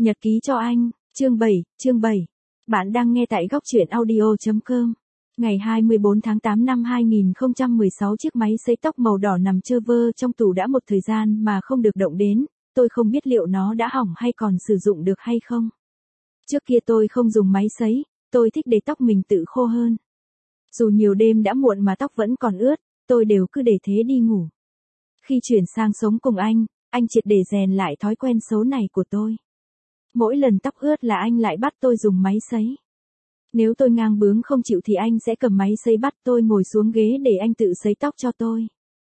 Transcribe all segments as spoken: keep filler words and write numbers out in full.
Nhật ký cho anh, chương bảy, chương bảy. Bạn đang nghe tại góc truyện audio chấm com. Ngày hai mươi bốn tháng tám năm hai nghìn không trăm mười sáu, chiếc máy sấy tóc màu đỏ nằm trơ vơ trong tủ đã một thời gian mà không được động đến, tôi không biết liệu nó đã hỏng hay còn sử dụng được hay không. Trước kia tôi không dùng máy sấy, tôi thích để tóc mình tự khô hơn. Dù nhiều đêm đã muộn mà tóc vẫn còn ướt, tôi đều cứ để thế đi ngủ. Khi chuyển sang sống cùng anh, anh triệt để rèn lại thói quen xấu này của tôi. Mỗi lần tóc ướt là anh lại bắt tôi dùng máy sấy. Nếu tôi ngang bướng không chịu thì anh sẽ cầm máy sấy bắt tôi ngồi xuống ghế để anh tự sấy tóc cho tôi.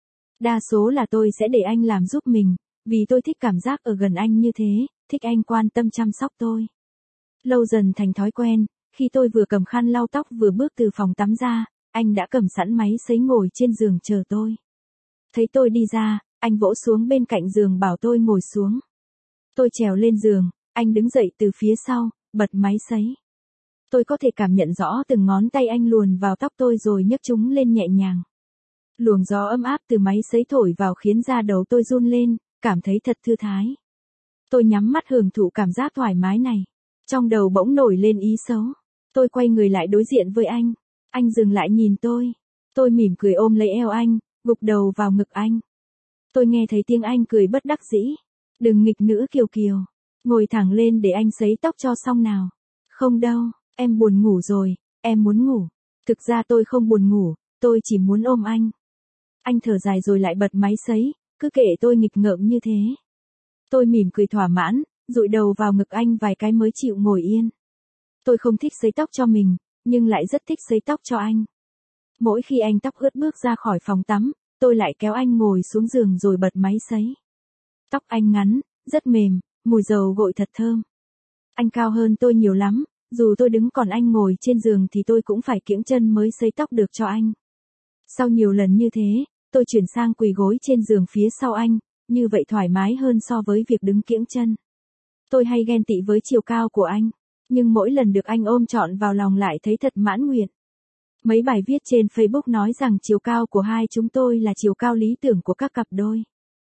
Đa số là tôi sẽ để anh làm giúp mình, vì tôi thích cảm giác ở gần anh như thế, thích anh quan tâm chăm sóc tôi. Lâu dần thành thói quen, khi tôi vừa cầm khăn lau tóc vừa bước từ phòng tắm ra, anh đã cầm sẵn máy sấy ngồi trên giường chờ tôi. Thấy tôi đi ra, anh vỗ xuống bên cạnh giường bảo tôi ngồi xuống. Tôi trèo lên giường, anh đứng dậy từ phía sau, bật máy sấy. Tôi có thể cảm nhận rõ từng ngón tay anh luồn vào tóc tôi rồi nhấc chúng lên nhẹ nhàng. Luồng gió ấm áp từ máy sấy thổi vào khiến da đầu tôi run lên, cảm thấy thật thư thái. Tôi nhắm mắt hưởng thụ cảm giác thoải mái này. Trong đầu bỗng nổi lên ý xấu. Tôi quay người lại đối diện với anh. Anh dừng lại nhìn tôi. Tôi mỉm cười ôm lấy eo anh, gục đầu vào ngực anh. Tôi nghe thấy tiếng anh cười bất đắc dĩ. Đừng nghịch nữa Kiều Kiều. Ngồi thẳng lên để anh sấy tóc cho xong nào. Không đâu, em buồn ngủ rồi, em muốn ngủ. Thực ra tôi không buồn ngủ, tôi chỉ muốn ôm anh. Anh thở dài rồi lại bật máy sấy, cứ kệ tôi nghịch ngợm như thế. Tôi mỉm cười thỏa mãn, dụi đầu vào ngực anh vài cái mới chịu ngồi yên. Tôi không thích sấy tóc cho mình, nhưng lại rất thích sấy tóc cho anh. Mỗi khi anh tóc ướt bước ra khỏi phòng tắm, tôi lại kéo anh ngồi xuống giường rồi bật máy sấy. Tóc anh ngắn, rất mềm, mùi dầu gội thật thơm. Anh cao hơn tôi nhiều lắm, dù tôi đứng còn anh ngồi trên giường thì tôi cũng phải kiễng chân mới sấy tóc được cho anh. Sau nhiều lần như thế, tôi chuyển sang quỳ gối trên giường phía sau anh, như vậy thoải mái hơn so với việc đứng kiễng chân. Tôi hay ghen tị với chiều cao của anh, nhưng mỗi lần được anh ôm trọn vào lòng lại thấy thật mãn nguyện. Mấy bài viết trên Facebook nói rằng chiều cao của hai chúng tôi là chiều cao lý tưởng của các cặp đôi.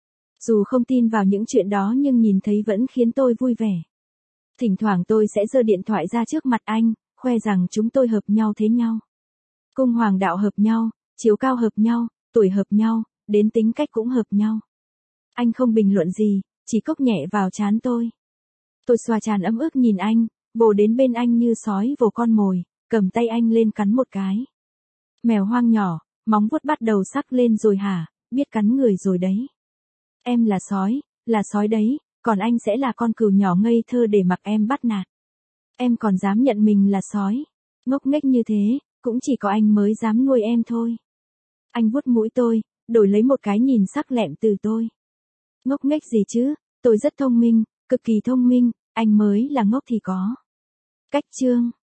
Dù không tin vào những chuyện đó nhưng nhìn thấy vẫn khiến tôi vui vẻ. Thỉnh thoảng tôi sẽ giơ điện thoại ra trước mặt anh, khoe rằng chúng tôi hợp nhau thế nhau. Cung hoàng đạo hợp nhau, chiều cao hợp nhau, tuổi hợp nhau, đến tính cách cũng hợp nhau. Anh không bình luận gì, chỉ cốc nhẹ vào trán tôi. Tôi xoa trán ấm ức nhìn anh, vồ đến bên anh như sói vồ con mồi, cầm tay anh lên cắn một cái. Mèo hoang nhỏ, móng vuốt bắt đầu sắc lên rồi hả, biết cắn người rồi đấy. Em là sói, là sói đấy, còn anh sẽ là con cừu nhỏ ngây thơ để mặc em bắt nạt. Em còn dám nhận mình là sói. Ngốc nghếch như thế, cũng chỉ có anh mới dám nuôi em thôi. Anh vuốt mũi tôi, đổi lấy một cái nhìn sắc lẹm từ tôi. Ngốc nghếch gì chứ, tôi rất thông minh, cực kỳ thông minh, anh mới là ngốc thì có. Cách chương.